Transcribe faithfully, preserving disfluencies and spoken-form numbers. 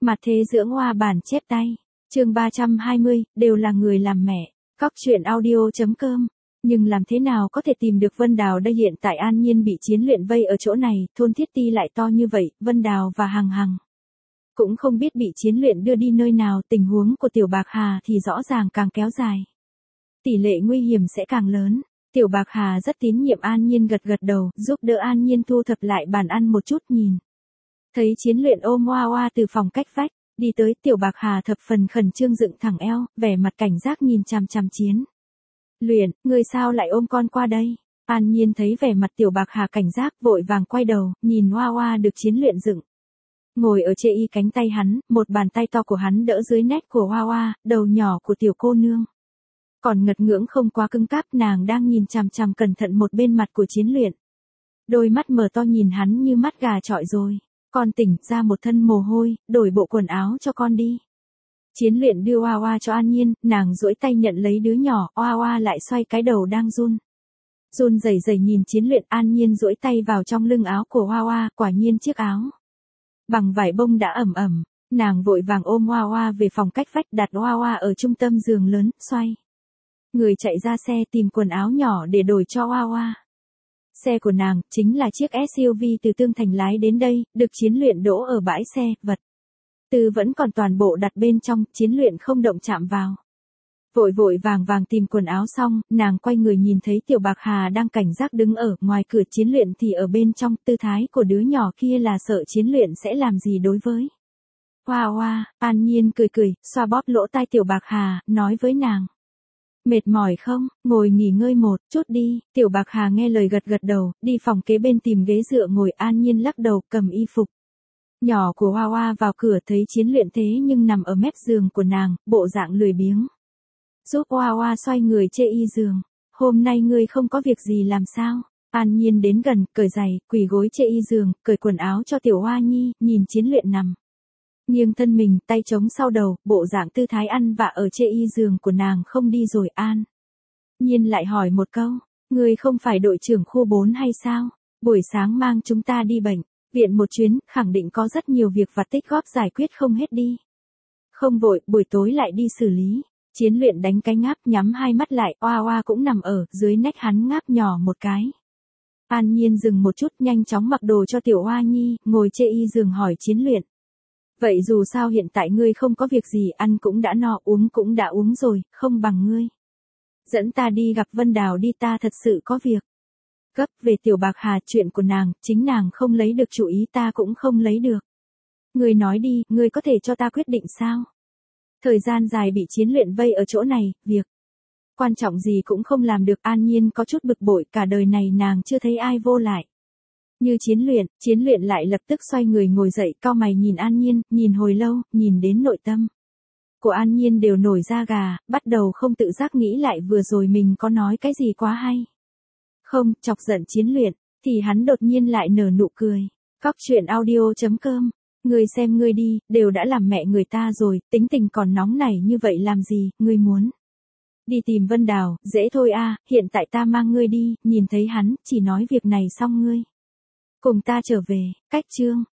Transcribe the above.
Mặt thế dưỡng hoa bản chép tay. Chương ba trăm hai mươi, đều là người làm mẹ. Cóc truyện audio chấm com. Nhưng làm thế nào có thể tìm được Vân Đào đây, hiện tại An Nhiên bị chiến luyện vây ở chỗ này, thôn Thiết Ti lại to như vậy, Vân Đào và Hằng Hằng cũng không biết bị chiến luyện đưa đi nơi nào, tình huống của Tiểu Bạc Hà thì rõ ràng càng kéo dài. Tỷ lệ nguy hiểm sẽ càng lớn. Tiểu Bạc Hà rất tín nhiệm An Nhiên, gật gật đầu, giúp đỡ An Nhiên thu thập lại bàn ăn một chút. Nhìn thấy chiến luyện ôm Hoa Hoa từ phòng cách vách đi tới, Tiểu Bạc Hà thập phần khẩn trương dựng thẳng eo, vẻ mặt cảnh giác nhìn chằm chằm chiến luyện. Người sao lại ôm con qua đây? An Nhiên thấy vẻ mặt Tiểu Bạc Hà cảnh giác, vội vàng quay đầu, nhìn Hoa Hoa được chiến luyện dựng ngồi ở chê y cánh tay hắn, một bàn tay to của hắn đỡ dưới nét của Hoa Hoa, đầu nhỏ của tiểu cô nương còn ngật ngưỡng không quá cứng cáp, nàng đang nhìn chằm chằm cẩn thận một bên mặt của chiến luyện. Đôi mắt mở to nhìn hắn như mắt gà chọi rồi. Con tỉnh ra một thân mồ hôi, đổi bộ quần áo cho con đi. Chiến luyện đưa Hoa Hoa cho An Nhiên, nàng duỗi tay nhận lấy đứa nhỏ, Hoa Hoa lại xoay cái đầu đang run run rẩy rẩy nhìn chiến luyện. An Nhiên duỗi tay vào trong lưng áo của Hoa Hoa, quả nhiên chiếc áo bằng vải bông đã ẩm ẩm. Nàng vội vàng ôm Hoa Hoa về phòng cách vách, đặt Hoa Hoa ở trung tâm giường lớn, xoay người chạy ra xe tìm quần áo nhỏ để đổi cho Hoa Hoa. Xe của nàng chính là chiếc ét u vê từ Tương Thành lái đến đây, được chiến luyện đỗ ở bãi xe, vật tư vẫn còn toàn bộ đặt bên trong, chiến luyện không động chạm vào. Vội vội vàng vàng tìm quần áo xong, nàng quay người nhìn thấy Tiểu Bạc Hà đang cảnh giác đứng ở ngoài cửa, chiến luyện thì ở bên trong, tư thái của đứa nhỏ kia là sợ chiến luyện sẽ làm gì đối với Hoa Hoa. An Nhiên cười cười, xoa bóp lỗ tai Tiểu Bạc Hà, nói với nàng. Mệt mỏi không, ngồi nghỉ ngơi một chút đi. Tiểu Bạc Hà nghe lời gật gật đầu, đi phòng kế bên tìm ghế dựa ngồi. An Nhiên lắc đầu, cầm y phục nhỏ của Hoa Hoa vào cửa, thấy chiến luyện thế nhưng nằm ở mép giường của nàng, bộ dạng lười biếng. Giúp Hoa Hoa xoay người chê y giường. Hôm nay ngươi không có việc gì làm sao? An Nhiên đến gần, cởi giày, quỳ gối chê y giường, cởi quần áo cho Tiểu Hoa Nhi, nhìn chiến luyện nằm nghiêng thân mình, tay chống sau đầu, bộ dạng tư thái ăn vạ ở chê y giường của nàng không đi rồi. An Nhiên lại hỏi một câu, ngươi không phải đội trưởng khu bốn hay sao? Buổi sáng mang chúng ta đi bệnh viện một chuyến, khẳng định có rất nhiều việc vặt tích góp giải quyết không hết đi. Không vội, buổi tối lại đi xử lý. Chiến luyện đánh cái ngáp, nhắm hai mắt lại, Hoa Hoa cũng nằm ở dưới nách hắn, ngáp nhỏ một cái. An Nhiên dừng một chút, nhanh chóng mặc đồ cho Tiểu Hoa Nhi, ngồi chê y giường hỏi chiến luyện. Vậy dù sao hiện tại ngươi không có việc gì, ăn cũng đã no, uống cũng đã uống rồi, không bằng ngươi dẫn ta đi gặp Vân Đào đi, ta thật sự có việc gấp. Về Tiểu Bạc Hà, chuyện của nàng, chính nàng không lấy được chủ ý, ta cũng không lấy được. Ngươi nói đi, ngươi có thể cho ta quyết định sao? Thời gian dài bị chiến luyện vây ở chỗ này, việc quan trọng gì cũng không làm được. An Nhiên có chút bực bội, cả đời này nàng chưa thấy ai vô lại như chiến luyện. Chiến luyện lại lập tức xoay người ngồi dậy, cau mày nhìn An Nhiên, nhìn hồi lâu, nhìn đến nội tâm của An Nhiên đều nổi da gà, bắt đầu không tự giác nghĩ lại vừa rồi mình có nói cái gì quá hay không, chọc giận chiến luyện, thì hắn đột nhiên lại nở nụ cười. Cóc truyện audio chấm com. Ngươi xem ngươi đi, đều đã làm mẹ người ta rồi, tính tình còn nóng nảy như vậy làm gì, ngươi muốn đi tìm Vân Đào, dễ thôi a, hiện tại ta mang ngươi đi. Nhìn thấy hắn, chỉ nói việc này xong ngươi cùng ta trở về. Cách chương